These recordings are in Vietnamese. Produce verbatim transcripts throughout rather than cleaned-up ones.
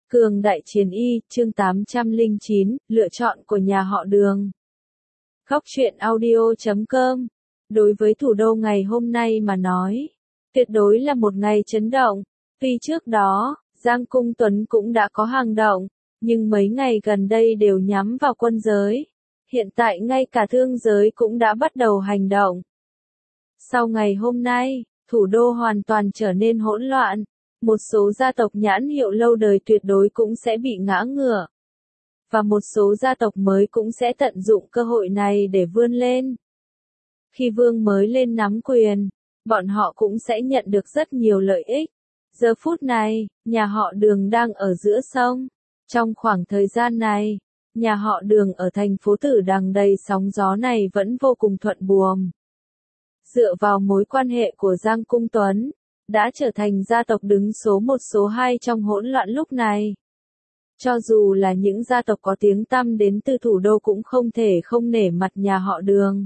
Cường đại chiến y, chương tám trăm lẻ chín, lựa chọn của nhà họ Đường. Góc truyện audio chấm com. Đối với thủ đô ngày hôm nay mà nói, tuyệt đối là một ngày chấn động. Tuy trước đó, Giang Cung Tuấn cũng đã có hành động, nhưng mấy ngày gần đây đều nhắm vào quân giới. Hiện tại ngay cả thương giới cũng đã bắt đầu hành động. Sau ngày hôm nay, thủ đô hoàn toàn trở nên hỗn loạn. Một số gia tộc nhãn hiệu lâu đời tuyệt đối cũng sẽ bị ngã ngửa. Và một số gia tộc mới cũng sẽ tận dụng cơ hội này để vươn lên. Khi vương mới lên nắm quyền, bọn họ cũng sẽ nhận được rất nhiều lợi ích. Giờ phút này, nhà họ Đường đang ở giữa sông. Trong khoảng thời gian này, nhà họ Đường ở thành phố Tử Đằng đầy sóng gió này vẫn vô cùng thuận buồm. Dựa vào mối quan hệ của Giang Cung Tuấn, đã trở thành gia tộc đứng số một số hai trong hỗn loạn lúc này. Cho dù là những gia tộc có tiếng tăm đến từ thủ đô cũng không thể không nể mặt nhà họ Đường.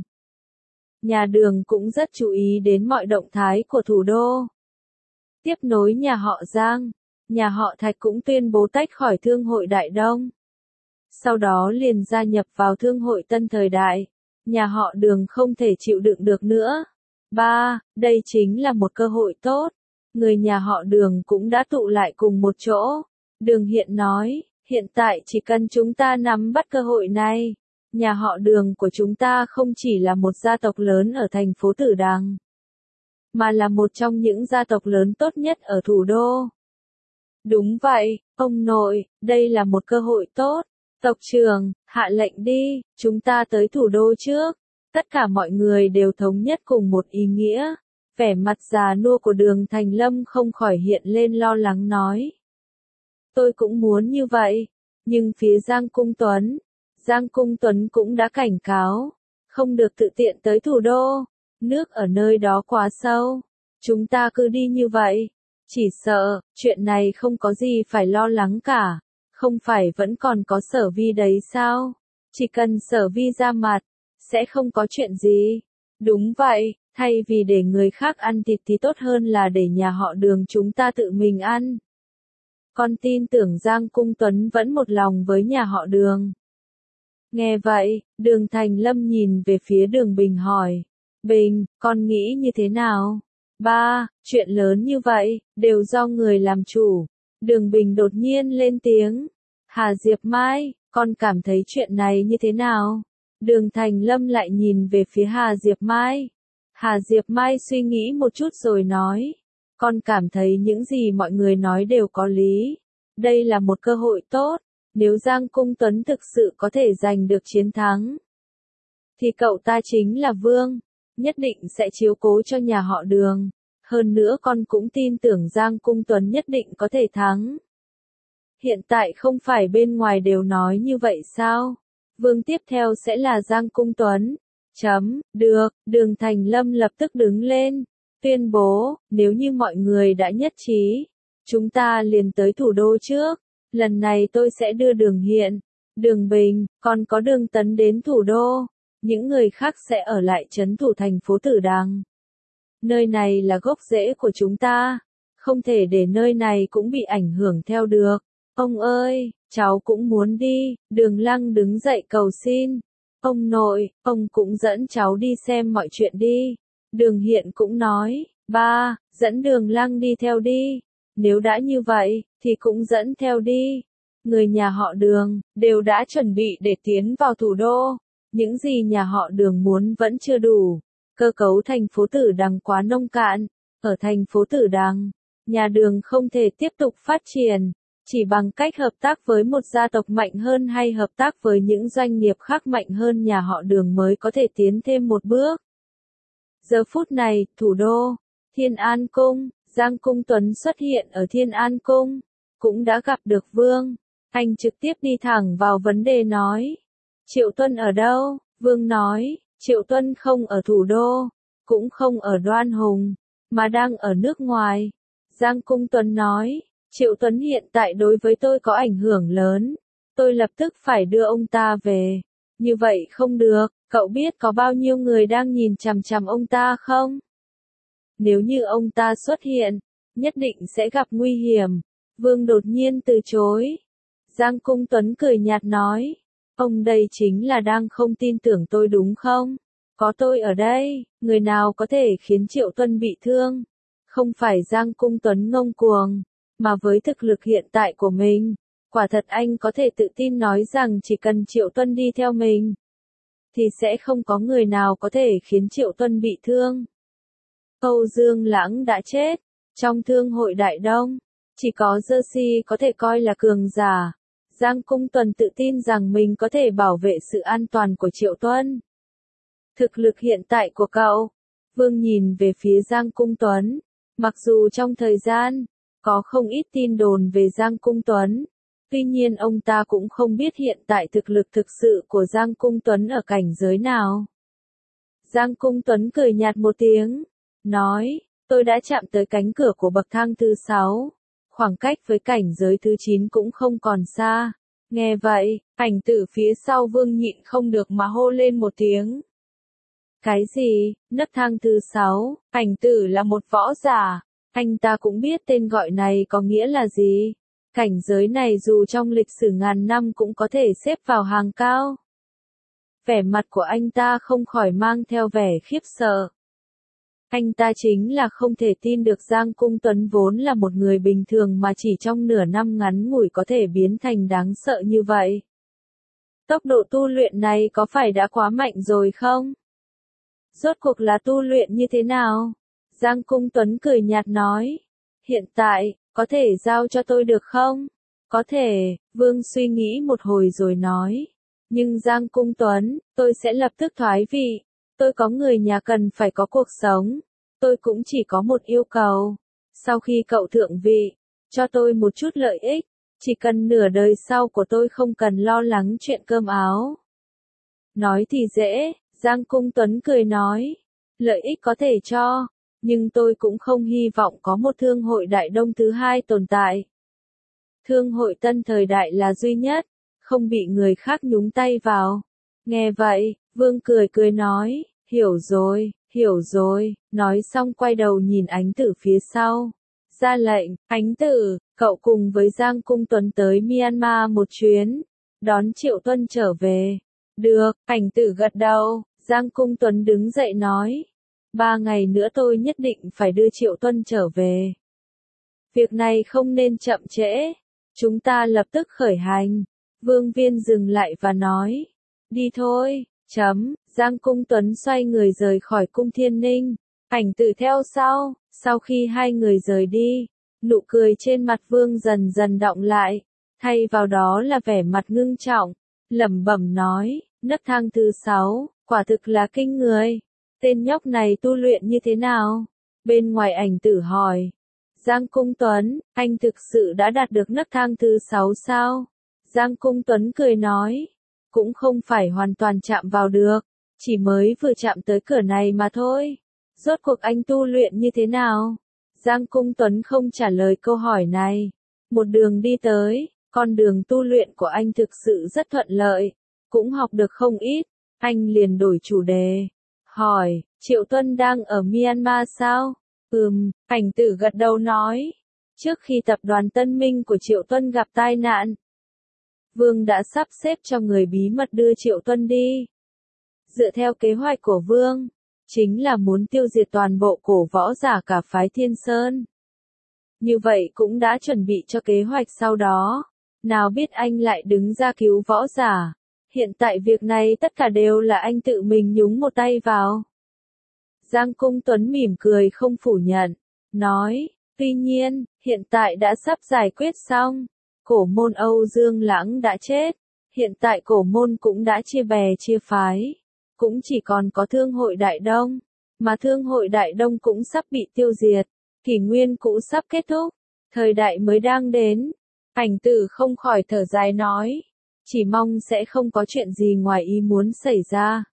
Nhà Đường cũng rất chú ý đến mọi động thái của thủ đô. Tiếp nối nhà họ Giang, nhà họ Thạch cũng tuyên bố tách khỏi Thương hội Đại Đông. Sau đó liền gia nhập vào Thương hội Tân Thời Đại. Nhà họ Đường không thể chịu đựng được nữa. ba. Đây chính là một cơ hội tốt. Người nhà họ Đường cũng đã tụ lại cùng một chỗ. Đường Hiện nói, hiện tại chỉ cần chúng ta nắm bắt cơ hội này, nhà họ Đường của chúng ta không chỉ là một gia tộc lớn ở thành phố Tử Đằng, mà là một trong những gia tộc lớn tốt nhất ở thủ đô. Đúng vậy, ông nội, đây là một cơ hội tốt. Tộc trưởng, hạ lệnh đi, chúng ta tới thủ đô trước. Tất cả mọi người đều thống nhất cùng một ý nghĩa. Vẻ mặt già nua của Đường Thành Lâm không khỏi hiện lên lo lắng nói. Tôi cũng muốn như vậy. Nhưng phía Giang Cung Tuấn, Giang Cung Tuấn cũng đã cảnh cáo. Không được tự tiện tới thủ đô. Nước ở nơi đó quá sâu. Chúng ta cứ đi như vậy. Chỉ sợ, chuyện này không có gì phải lo lắng cả. Không phải vẫn còn có Sở Vi đấy sao? Chỉ cần Sở Vi ra mặt, sẽ không có chuyện gì. Đúng vậy, thay vì để người khác ăn thịt thì tốt hơn là để nhà họ Đường chúng ta tự mình ăn. Con tin tưởng Giang Cung Tuấn vẫn một lòng với nhà họ Đường. Nghe vậy, Đường Thành Lâm nhìn về phía Đường Bình hỏi. Bình, con nghĩ như thế nào? Ba, chuyện lớn như vậy, đều do người làm chủ. Đường Bình đột nhiên lên tiếng. Hà Diệp Mai, con cảm thấy chuyện này như thế nào? Đường Thành Lâm lại nhìn về phía Hà Diệp Mai. Hà Diệp Mai suy nghĩ một chút rồi nói. Con cảm thấy những gì mọi người nói đều có lý. Đây là một cơ hội tốt. Nếu Giang Cung Tuấn thực sự có thể giành được chiến thắng, thì cậu ta chính là vương. Nhất định sẽ chiếu cố cho nhà họ Đường. Hơn nữa con cũng tin tưởng Giang Cung Tuấn nhất định có thể thắng. Hiện tại không phải bên ngoài đều nói như vậy sao? Vương tiếp theo sẽ là Giang Cung Tuấn. Chấm, được, Đường Thành Lâm lập tức đứng lên. Tuyên bố, nếu như mọi người đã nhất trí, chúng ta liền tới thủ đô trước. Lần này tôi sẽ đưa Đường Hiện, Đường Bình, còn có Đường Tấn đến thủ đô. Những người khác sẽ ở lại trấn thủ thành phố Tử Đằng. Nơi này là gốc rễ của chúng ta. Không thể để nơi này cũng bị ảnh hưởng theo được. Ông ơi, cháu cũng muốn đi. Đường Lăng đứng dậy cầu xin. Ông nội, ông cũng dẫn cháu đi xem mọi chuyện đi. Đường Hiện cũng nói, ba, dẫn Đường Lăng đi theo đi. Nếu đã như vậy, thì cũng dẫn theo đi. Người nhà họ Đường, đều đã chuẩn bị để tiến vào thủ đô. Những gì nhà họ Đường muốn vẫn chưa đủ. Cơ cấu thành phố Tử Đằng quá nông cạn. Ở thành phố Tử Đằng, nhà Đường không thể tiếp tục phát triển. Chỉ bằng cách hợp tác với một gia tộc mạnh hơn hay hợp tác với những doanh nghiệp khác mạnh hơn nhà họ Đường mới có thể tiến thêm một bước. Giờ phút này, thủ đô, Thiên An Cung, Giang Cung Tuấn xuất hiện ở Thiên An Cung, cũng đã gặp được Vương. Anh trực tiếp đi thẳng vào vấn đề nói. Triệu Tuân ở đâu? Vương nói, Triệu Tuân không ở thủ đô, cũng không ở Đoan Hùng, mà đang ở nước ngoài. Giang Cung Tuấn nói. Triệu Tuấn hiện tại đối với tôi có ảnh hưởng lớn. Tôi lập tức phải đưa ông ta về. Như vậy không được, cậu biết có bao nhiêu người đang nhìn chằm chằm ông ta không? Nếu như ông ta xuất hiện, nhất định sẽ gặp nguy hiểm. Vương đột nhiên từ chối. Giang Cung Tuấn cười nhạt nói, ông đây chính là đang không tin tưởng tôi đúng không? Có tôi ở đây, người nào có thể khiến Triệu Tuân bị thương? Không phải Giang Cung Tuấn ngông cuồng, mà với thực lực hiện tại của mình, quả thật anh có thể tự tin nói rằng chỉ cần Triệu Tuân đi theo mình, thì sẽ không có người nào có thể khiến Triệu Tuân bị thương. Âu Dương Lãng đã chết, trong thương hội Đại Đông, chỉ có Jersey có thể coi là cường giả. Giang Cung Tuấn tự tin rằng mình có thể bảo vệ sự an toàn của Triệu Tuân. Thực lực hiện tại của cậu, Vương nhìn về phía Giang Cung Tuấn, mặc dù trong thời gian, có không ít tin đồn về Giang Cung Tuấn, tuy nhiên ông ta cũng không biết hiện tại thực lực thực sự của Giang Cung Tuấn ở cảnh giới nào. Giang Cung Tuấn cười nhạt một tiếng, nói, tôi đã chạm tới cánh cửa của bậc thang thứ sáu, khoảng cách với cảnh giới thứ chín cũng không còn xa. Nghe vậy, Ảnh Tử phía sau Vương nhịn không được mà hô lên một tiếng. Cái gì? Nấc thang thứ sáu, Ảnh Tử là một võ giả, anh ta cũng biết tên gọi này có nghĩa là gì. Cảnh giới này dù trong lịch sử ngàn năm cũng có thể xếp vào hàng cao. Vẻ mặt của anh ta không khỏi mang theo vẻ khiếp sợ. Anh ta chính là không thể tin được Giang Cung Tuấn vốn là một người bình thường mà chỉ trong nửa năm ngắn ngủi có thể biến thành đáng sợ như vậy. Tốc độ tu luyện này có phải đã quá mạnh rồi không? Rốt cuộc là tu luyện như thế nào? Giang Cung Tuấn cười nhạt nói. Hiện tại, có thể giao cho tôi được không? Có thể, Vương suy nghĩ một hồi rồi nói. Nhưng Giang Cung Tuấn, tôi sẽ lập tức thoái vị. Tôi có người nhà cần phải có cuộc sống. Tôi cũng chỉ có một yêu cầu. Sau khi cậu thượng vị, cho tôi một chút lợi ích. Chỉ cần nửa đời sau của tôi không cần lo lắng chuyện cơm áo. Nói thì dễ, Giang Cung Tuấn cười nói. Lợi ích có thể cho, nhưng tôi cũng không hy vọng có một thương hội Đại Đông thứ hai tồn tại. Thương hội Tân thời đại là duy nhất, không bị người khác nhúng tay vào. Nghe vậy, Vương cười cười nói, hiểu rồi, hiểu rồi, nói xong quay đầu nhìn Ánh Tử phía sau. Ra lệnh, Ánh Tử, cậu cùng với Giang Cung Tuấn tới Myanmar một chuyến, đón Triệu Tuân trở về. Được, Ánh Tử gật đầu, Giang Cung Tuấn đứng dậy nói. Ba ngày nữa tôi nhất định phải đưa Triệu Tuân trở về. Việc này không nên chậm trễ. Chúng ta lập tức khởi hành. Vương Viên dừng lại và nói. Đi thôi, chấm. Giang Cung Tuấn xoay người rời khỏi cung Thiên Ninh. Ảnh Tử theo sau. Sau khi hai người rời đi, nụ cười trên mặt Vương dần dần đọng lại. Thay vào đó là vẻ mặt ngưng trọng. Lẩm bẩm nói, nấc thang thứ sáu, quả thực là kinh người. Tên nhóc này tu luyện như thế nào? Bên ngoài Ảnh Tử hỏi. Giang Cung Tuấn, anh thực sự đã đạt được nấc thang thứ sáu sao? Giang Cung Tuấn cười nói. Cũng không phải hoàn toàn chạm vào được. Chỉ mới vừa chạm tới cửa này mà thôi. Rốt cuộc anh tu luyện như thế nào? Giang Cung Tuấn không trả lời câu hỏi này. Một đường đi tới, con đường tu luyện của anh thực sự rất thuận lợi. Cũng học được không ít. Anh liền đổi chủ đề. Hỏi, Triệu Tuân đang ở Myanmar sao? Ừm, Ảnh Tử gật đầu nói. Trước khi tập đoàn Tân Minh của Triệu Tuân gặp tai nạn, Vương đã sắp xếp cho người bí mật đưa Triệu Tuân đi. Dựa theo kế hoạch của Vương, chính là muốn tiêu diệt toàn bộ cổ võ giả cả phái Thiên Sơn. Như vậy cũng đã chuẩn bị cho kế hoạch sau đó. Nào biết anh lại đứng ra cứu võ giả. Hiện tại việc này tất cả đều là anh tự mình nhúng một tay vào. Giang Cung Tuấn mỉm cười không phủ nhận, nói, tuy nhiên, hiện tại đã sắp giải quyết xong. Cổ môn Âu Dương Lãng đã chết, hiện tại cổ môn cũng đã chia bè chia phái. Cũng chỉ còn có thương hội Đại Đông, mà thương hội Đại Đông cũng sắp bị tiêu diệt, kỷ nguyên cũ sắp kết thúc, thời đại mới đang đến. Ảnh Tử không khỏi thở dài nói, chỉ mong sẽ không có chuyện gì ngoài ý muốn xảy ra.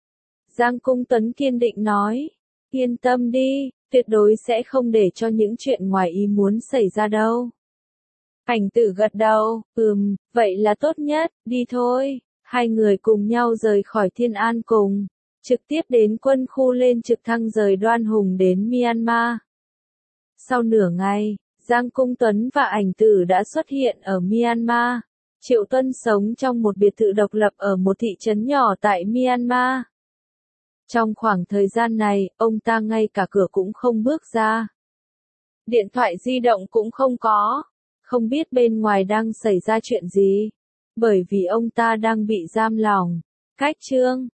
Giang Cung Tuấn kiên định nói, yên tâm đi, tuyệt đối sẽ không để cho những chuyện ngoài ý muốn xảy ra đâu. Ảnh Tử gật đầu, ừm, vậy là tốt nhất, đi thôi. Hai người cùng nhau rời khỏi Thiên An Cùng, trực tiếp đến quân khu lên trực thăng rời Đoan Hùng đến Myanmar. Sau nửa ngày, Giang Cung Tuấn và ảnh tử đã xuất hiện ở Myanmar. Triệu Tuân sống trong một biệt thự độc lập ở một thị trấn nhỏ tại Myanmar. Trong khoảng thời gian này, ông ta ngay cả cửa cũng không bước ra. Điện thoại di động cũng không có. Không biết bên ngoài đang xảy ra chuyện gì. Bởi vì ông ta đang bị giam lỏng. Cách chương